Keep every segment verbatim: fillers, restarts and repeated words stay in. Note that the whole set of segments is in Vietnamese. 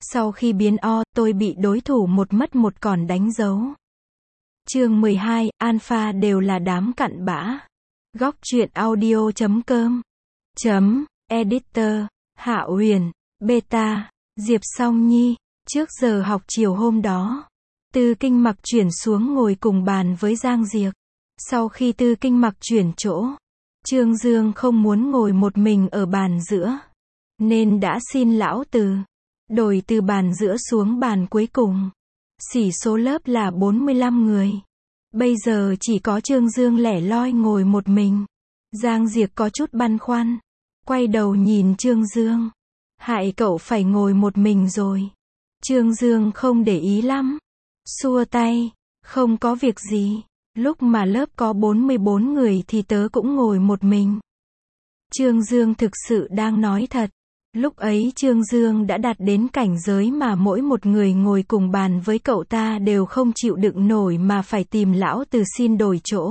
Sau khi biến O, tôi bị đối thủ một mất một còn đánh dấu. Chương mười hai, Alpha đều là đám cặn bã. Góc truyện audio chấm com chấm editor, Hạ Huyền, Beta, Diệp Song Nhi. Trước giờ học chiều hôm đó, Tư Kinh Mặc chuyển xuống ngồi cùng bàn với Giang Diệc. Sau khi Tư Kinh Mặc chuyển chỗ, Trương Dương không muốn ngồi một mình ở bàn giữa, nên đã xin lão Từ đổi từ bàn giữa xuống bàn cuối cùng. Xỉ số lớp là bốn mươi lăm người. Bây giờ chỉ có Trương Dương lẻ loi ngồi một mình. Giang Diệc có chút băn khoăn, quay đầu nhìn Trương Dương. Hại cậu phải ngồi một mình rồi. Trương Dương không để ý lắm, xua tay, không có việc gì. Lúc mà lớp có bốn mươi bốn người thì tớ cũng ngồi một mình. Trương Dương thực sự đang nói thật. Lúc ấy Trương Dương đã đạt đến cảnh giới mà mỗi một người ngồi cùng bàn với cậu ta đều không chịu đựng nổi mà phải tìm lão Từ xin đổi chỗ.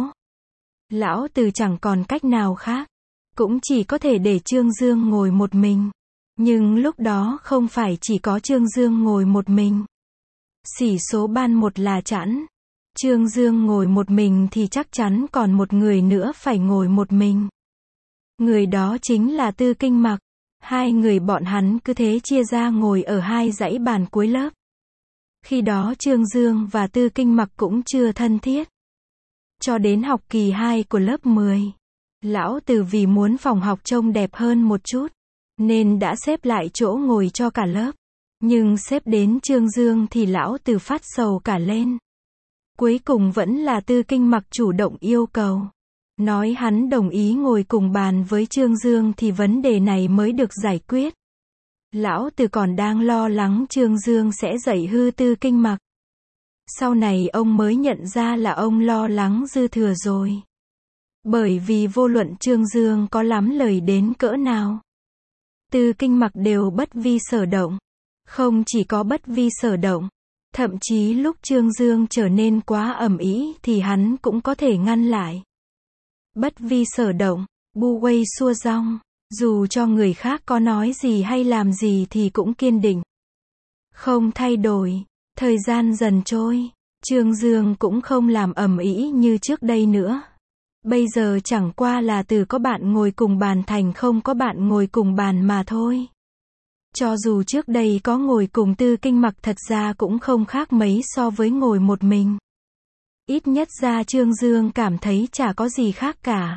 Lão Từ chẳng còn cách nào khác, cũng chỉ có thể để Trương Dương ngồi một mình. Nhưng lúc đó không phải chỉ có Trương Dương ngồi một mình. Xỉ số ban một là chẵn. Trương Dương ngồi một mình thì chắc chắn còn một người nữa phải ngồi một mình. Người đó chính là Tư Kinh Mặc. Hai người bọn hắn cứ thế chia ra ngồi ở hai dãy bàn cuối lớp. Khi đó Trương Dương và Tư Kinh Mặc cũng chưa thân thiết. Cho đến học kỳ hai của lớp mười, lão Từ vì muốn phòng học trông đẹp hơn một chút, nên đã xếp lại chỗ ngồi cho cả lớp. Nhưng xếp đến Trương Dương thì lão Từ phát sầu cả lên. Cuối cùng vẫn là Tư Kinh Mặc chủ động yêu cầu. Nói hắn đồng ý ngồi cùng bàn với Trương Dương thì vấn đề này mới được giải quyết. Lão Từ còn đang lo lắng Trương Dương sẽ dạy hư Tư Kinh Mặc. Sau này ông mới nhận ra là ông lo lắng dư thừa rồi. Bởi vì vô luận Trương Dương có lắm lời đến cỡ nào, Tư Kinh Mặc đều bất vi sở động. Không chỉ có bất vi sở động, thậm chí lúc Trương Dương trở nên quá ầm ĩ thì hắn cũng có thể ngăn lại. Bất vi sở động, bu quay xua rong, dù cho người khác có nói gì hay làm gì thì cũng kiên định, không thay đổi. Thời gian dần trôi, Trương Dương cũng không làm ầm ĩ như trước đây nữa. Bây giờ chẳng qua là từ có bạn ngồi cùng bàn thành không có bạn ngồi cùng bàn mà thôi. Cho dù trước đây có ngồi cùng Tư Kinh Mặc thật ra cũng không khác mấy so với ngồi một mình. Ít nhất ra Trương Dương cảm thấy chả có gì khác cả.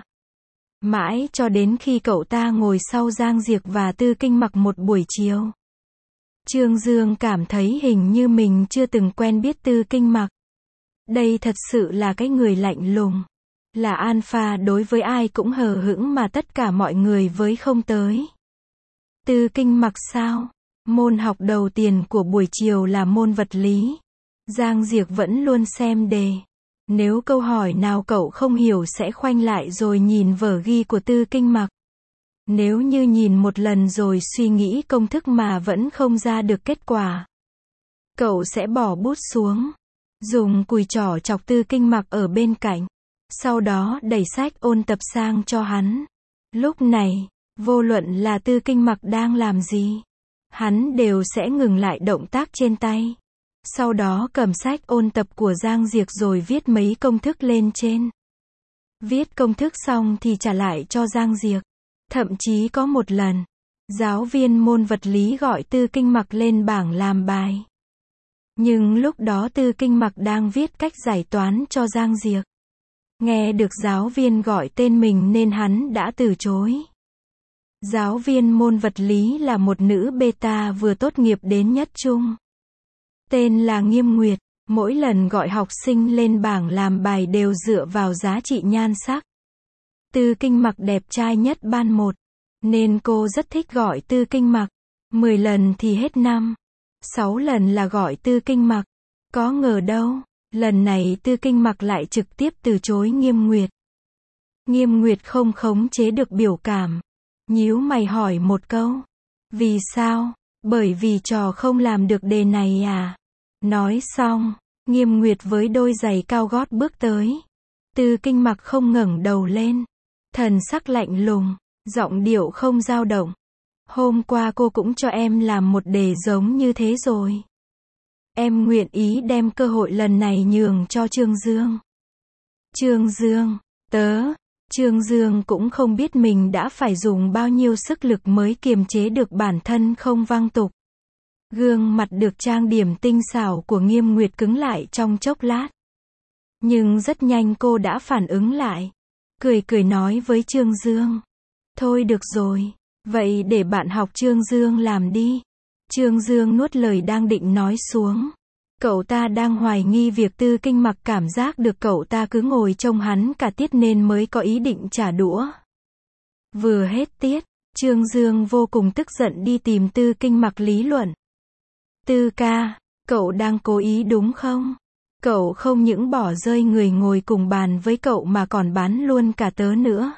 Mãi cho đến khi cậu ta ngồi sau Giang Diệc và Tư Kinh Mặc một buổi chiều, Trương Dương cảm thấy hình như mình chưa từng quen biết Tư Kinh Mặc. Đây thật sự là cái người lạnh lùng, là alpha đối với ai cũng hờ hững mà tất cả mọi người với không tới. Tư Kinh Mặc sao? Môn học đầu tiên của buổi chiều là môn vật lý. Giang Diệc vẫn luôn xem đề. Nếu câu hỏi nào cậu không hiểu sẽ khoanh lại rồi nhìn vở ghi của Tư Kinh Mặc. Nếu như nhìn một lần rồi suy nghĩ công thức mà vẫn không ra được kết quả, cậu sẽ bỏ bút xuống, dùng cùi trỏ chọc Tư Kinh Mặc ở bên cạnh, sau đó đẩy sách ôn tập sang cho hắn. Lúc này, vô luận là Tư Kinh Mặc đang làm gì, hắn đều sẽ ngừng lại động tác trên tay. Sau đó cầm sách ôn tập của Giang Diệc rồi viết mấy công thức lên trên. Viết công thức xong thì trả lại cho Giang Diệc. Thậm chí có một lần, giáo viên môn vật lý gọi Tư Kinh Mặc lên bảng làm bài. Nhưng lúc đó Tư Kinh Mặc đang viết cách giải toán cho Giang Diệc. Nghe được giáo viên gọi tên mình nên hắn đã từ chối. Giáo viên môn vật lý là một nữ beta vừa tốt nghiệp đến nhất trung. Tên là Nghiêm Nguyệt, mỗi lần gọi học sinh lên bảng làm bài đều dựa vào giá trị nhan sắc. Tư Kinh Mặc đẹp trai nhất ban một, nên cô rất thích gọi Tư Kinh Mặc. mười lần thì hết năm. sáu lần là gọi Tư Kinh Mặc. Có ngờ đâu, lần này Tư Kinh Mặc lại trực tiếp từ chối Nghiêm Nguyệt. Nghiêm Nguyệt không khống chế được biểu cảm, nhíu mày hỏi một câu. Vì sao? Bởi vì trò không làm được đề này à? Nói xong, Nghiêm Nguyệt với đôi giày cao gót bước tới. Tư Kinh Mặc không ngẩng đầu lên, thần sắc lạnh lùng, giọng điệu không dao động. Hôm qua cô cũng cho em làm một đề giống như thế rồi. Em nguyện ý đem cơ hội lần này nhường cho Trương Dương. Trương Dương, tớ, Trương Dương cũng không biết mình đã phải dùng bao nhiêu sức lực mới kiềm chế được bản thân không văng tục. Gương mặt được trang điểm tinh xảo của Nghiêm Nguyệt cứng lại trong chốc lát. Nhưng rất nhanh cô đã phản ứng lại. Cười cười nói với Trương Dương. Thôi được rồi, vậy để bạn học Trương Dương làm đi. Trương Dương nuốt lời đang định nói xuống. Cậu ta đang hoài nghi việc Tư Kinh Mặc cảm giác được cậu ta cứ ngồi trông hắn cả tiết nên mới có ý định trả đũa. Vừa hết tiết, Trương Dương vô cùng tức giận đi tìm Tư Kinh Mặc lý luận. Tư ca, cậu đang cố ý đúng không? Cậu không những bỏ rơi người ngồi cùng bàn với cậu mà còn bán luôn cả tớ nữa.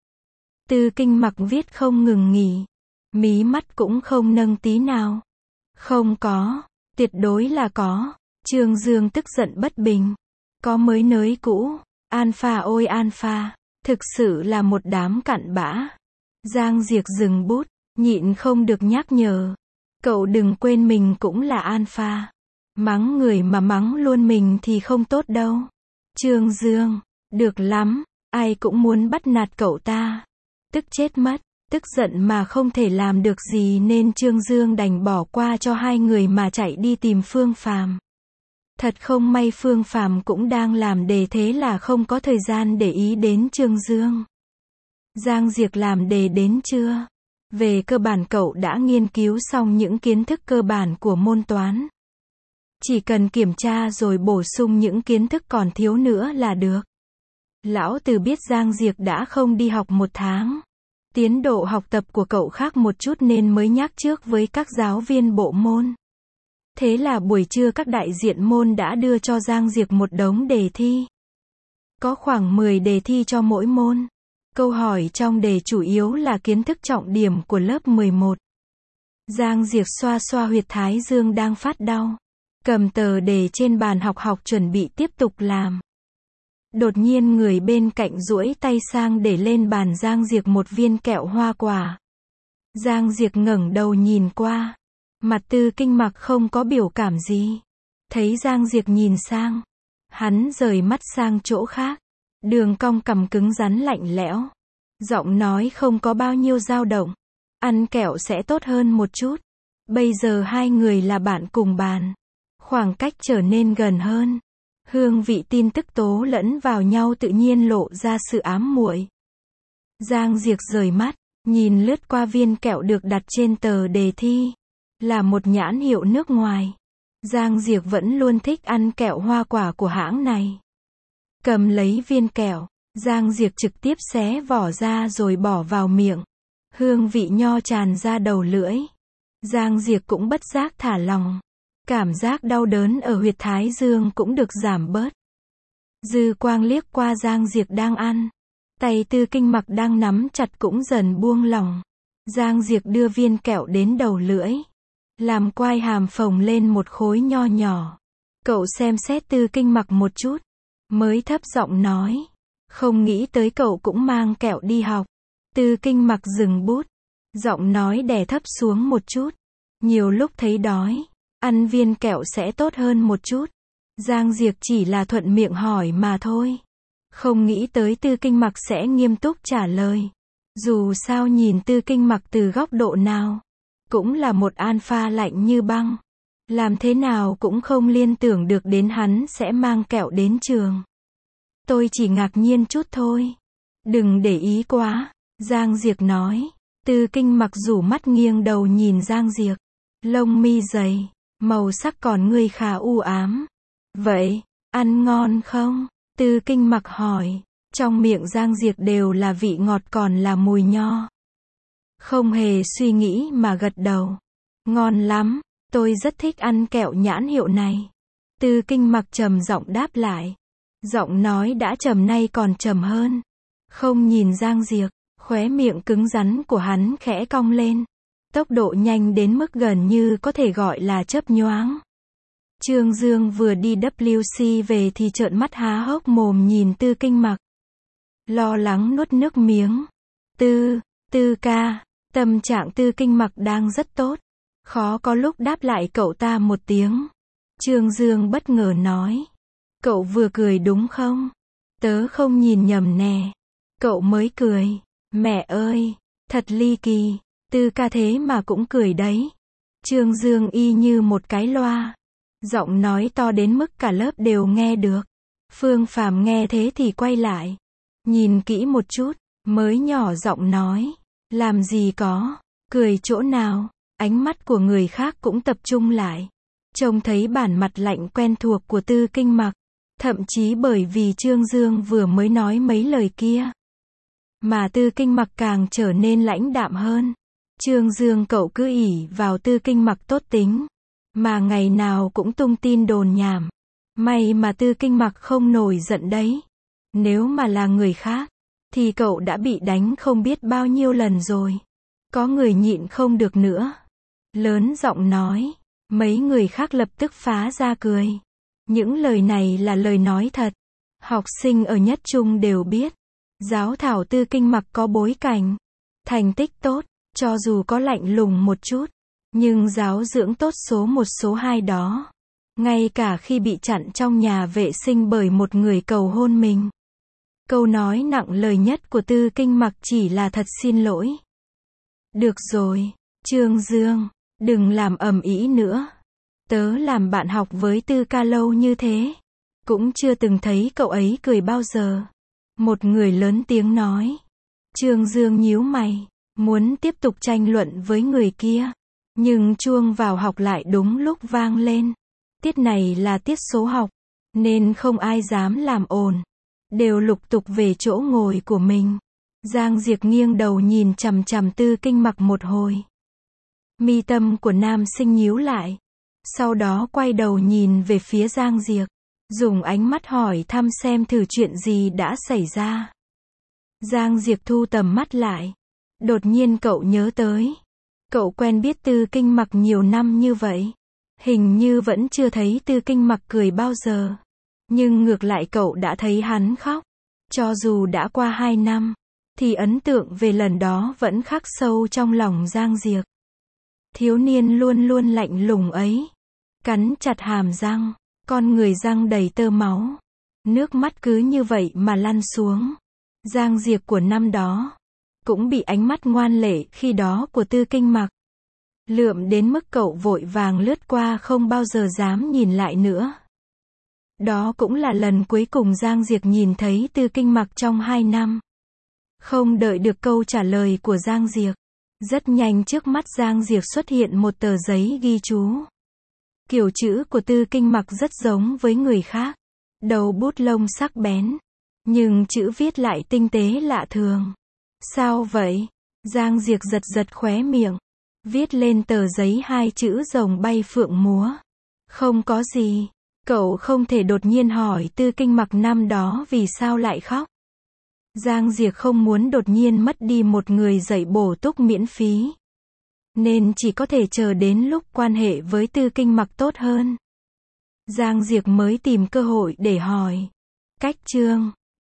Tư Kinh Mặc viết không ngừng nghỉ. Mí mắt cũng không nâng tí nào. Không có, tuyệt đối là có. Trương Dương tức giận bất bình. Có mới nới cũ. Alpha ôi Alpha, thực sự là một đám cặn bã. Giang Diệc dừng bút, nhịn không được nhắc nhở. Cậu đừng quên mình cũng là Alpha. Mắng người mà mắng luôn mình thì không tốt đâu. Trương Dương, được lắm, ai cũng muốn bắt nạt cậu ta. Tức chết mất, tức giận mà không thể làm được gì nên Trương Dương đành bỏ qua cho hai người mà chạy đi tìm Phương Phàm. Thật không may Phương Phàm cũng đang làm đề thế là không có thời gian để ý đến Trương Dương. Giang Diệc làm đề đến chưa? Về cơ bản cậu đã nghiên cứu xong những kiến thức cơ bản của môn toán. Chỉ cần kiểm tra rồi bổ sung những kiến thức còn thiếu nữa là được. Lão Từ biết Giang Diệc đã không đi học một tháng. Tiến độ học tập của cậu khác một chút nên mới nhắc trước với các giáo viên bộ môn. Thế là buổi trưa các đại diện môn đã đưa cho Giang Diệc một đống đề thi. Có khoảng mười đề thi cho mỗi môn. Câu hỏi trong đề chủ yếu là kiến thức trọng điểm của lớp mười một. Giang Diệc xoa xoa huyệt thái dương đang phát đau. Cầm tờ đề trên bàn học học chuẩn bị tiếp tục làm. Đột nhiên người bên cạnh duỗi tay sang để lên bàn Giang Diệc một viên kẹo hoa quả. Giang Diệc ngẩng đầu nhìn qua. Mặt Tư Kinh Mặc không có biểu cảm gì. Thấy Giang Diệc nhìn sang. Hắn rời mắt sang chỗ khác. Đường cong cằm cứng rắn lạnh lẽo. Giọng nói không có bao nhiêu dao động. Ăn kẹo sẽ tốt hơn một chút. Bây giờ hai người là bạn cùng bàn. Khoảng cách trở nên gần hơn. Hương vị tin tức tố lẫn vào nhau tự nhiên lộ ra sự ám muội. Giang Diệc rời mắt, nhìn lướt qua viên kẹo được đặt trên tờ đề thi. Là một nhãn hiệu nước ngoài. Giang Diệc vẫn luôn thích ăn kẹo hoa quả của hãng này. Cầm lấy viên kẹo, Giang Diệc trực tiếp xé vỏ ra rồi bỏ vào miệng. Hương vị nho tràn ra đầu lưỡi. Giang Diệc cũng bất giác thả lỏng. Cảm giác đau đớn ở huyệt thái dương cũng được giảm bớt. Dư quang liếc qua Giang Diệc đang ăn. Tay Tư Kinh Mặc đang nắm chặt cũng dần buông lỏng. Giang Diệc đưa viên kẹo đến đầu lưỡi. Làm quai hàm phồng lên một khối nho nhỏ. Cậu xem xét Tư Kinh Mặc một chút. Mới thấp giọng nói. Không nghĩ tới cậu cũng mang kẹo đi học. Tư Kinh Mặc dừng bút. Giọng nói đè thấp xuống một chút. Nhiều lúc thấy đói. Ăn viên kẹo sẽ tốt hơn một chút. Giang Diệc chỉ là thuận miệng hỏi mà thôi. Không nghĩ tới Tư Kinh Mặc sẽ nghiêm túc trả lời. Dù sao nhìn Tư Kinh Mặc từ góc độ nào. Cũng là một alpha lạnh như băng. Làm thế nào cũng không liên tưởng được đến hắn sẽ mang kẹo đến trường. Tôi chỉ ngạc nhiên chút thôi. Đừng để ý quá. Giang Diệc nói. Tư Kinh Mặc rủ mắt nghiêng đầu nhìn Giang Diệc. Lông mi dày. Màu sắc còn ngươi khá u ám. Vậy, ăn ngon không? Tư Kinh Mặc hỏi. Trong miệng Giang Diệc đều là vị ngọt còn là mùi nho. Không hề suy nghĩ mà gật đầu. Ngon lắm, tôi rất thích ăn kẹo nhãn hiệu này. Tư Kinh Mặc trầm giọng đáp lại. Giọng nói đã trầm nay còn trầm hơn. Không nhìn Giang Diệc, khóe miệng cứng rắn của hắn khẽ cong lên. Tốc độ nhanh đến mức gần như có thể gọi là chớp nhoáng. Trương Dương vừa đi W C về thì trợn mắt há hốc mồm nhìn Tư Kinh Mặc. Lo lắng nuốt nước miếng. Tư, Tư ca, Tâm trạng Tư Kinh Mặc đang rất tốt. Khó có lúc đáp lại cậu ta một tiếng. Trương Dương bất ngờ nói. Cậu vừa cười đúng không? Tớ không nhìn nhầm nè. Cậu mới cười. Mẹ ơi, thật ly kỳ. Tư ca thế mà cũng cười đấy. Trương Dương y như một cái loa. Giọng nói to đến mức cả lớp đều nghe được. Phương Phàm nghe thế thì quay lại. Nhìn kỹ một chút, mới nhỏ giọng nói. Làm gì có, cười chỗ nào? Ánh mắt của người khác cũng tập trung lại. Trông thấy bản mặt lạnh quen thuộc của Tư Kinh Mặc. Thậm chí bởi vì Trương Dương vừa mới nói mấy lời kia, mà Tư Kinh Mặc càng trở nên lãnh đạm hơn. Trương Dương cậu cứ ỷ vào Tư Kinh Mặc tốt tính, mà ngày nào cũng tung tin đồn nhảm. May mà Tư Kinh Mặc không nổi giận đấy. Nếu mà là người khác, thì cậu đã bị đánh không biết bao nhiêu lần rồi. Có người nhịn không được nữa. Lớn giọng nói. Mấy người khác lập tức phá ra cười. Những lời này là lời nói thật. Học sinh ở nhất trung đều biết. Giáo thảo Tư Kinh Mặc có bối cảnh, thành tích tốt, cho dù có lạnh lùng một chút, nhưng giáo dưỡng tốt số một số hai đó. Ngay cả khi bị chặn trong nhà vệ sinh bởi một người cầu hôn mình. Câu nói nặng lời nhất của Tư Kinh Mặc chỉ là thật xin lỗi. Được rồi, Trương Dương, đừng làm ầm ĩ nữa. Tớ làm bạn học với Tư ca lâu như thế, cũng chưa từng thấy cậu ấy cười bao giờ. Một người lớn tiếng nói. Trương Dương nhíu mày, muốn tiếp tục tranh luận với người kia. Nhưng chuông vào học lại đúng lúc vang lên. Tiết này là tiết số học, nên không ai dám làm ồn. Đều lục tục về chỗ ngồi của mình. Giang Diệp nghiêng đầu nhìn chằm chằm Tư Kinh Mặc một hồi. Mi tâm của nam sinh nhíu lại. Sau đó quay đầu nhìn về phía Giang Diệp, dùng ánh mắt hỏi thăm xem thử chuyện gì đã xảy ra. Giang Diệp thu tầm mắt lại. Đột nhiên cậu nhớ tới. Cậu quen biết Tư Kinh Mặc nhiều năm như vậy. Hình như vẫn chưa thấy Tư Kinh Mặc cười bao giờ. Nhưng ngược lại cậu đã thấy hắn khóc. Cho dù đã qua hai năm, thì ấn tượng về lần đó vẫn khắc sâu trong lòng Giang Diệp. Thiếu niên luôn luôn lạnh lùng ấy. Cắn chặt hàm răng, con người răng đầy tơ máu. Nước mắt cứ như vậy mà lăn xuống. Giang Diệp của năm đó, cũng bị ánh mắt ngoan lệ khi đó của Tư Kinh Mặc lượm đến mức cậu vội vàng lướt qua không bao giờ dám nhìn lại nữa. Đó cũng là lần cuối cùng Giang Diệp nhìn thấy Tư Kinh Mặc trong hai năm. Không đợi được câu trả lời của Giang Diệp, rất nhanh trước mắt Giang Diệp xuất hiện một tờ giấy ghi chú. Kiểu chữ của Tư Kinh Mặc rất giống với người khác. Đầu bút lông sắc bén, nhưng chữ viết lại tinh tế lạ thường. Sao vậy? Giang Diệp giật giật khóe miệng. Viết lên tờ giấy hai chữ rồng bay phượng múa. Không có gì. Cậu không thể đột nhiên hỏi Tư Kinh Mặc năm đó vì sao lại khóc. Giang Diệp không muốn đột nhiên mất đi một người dạy bổ túc miễn phí. Nên chỉ có thể chờ đến lúc quan hệ với Tư Kinh Mặc tốt hơn. Giang Diệp mới tìm cơ hội để hỏi. Cách chương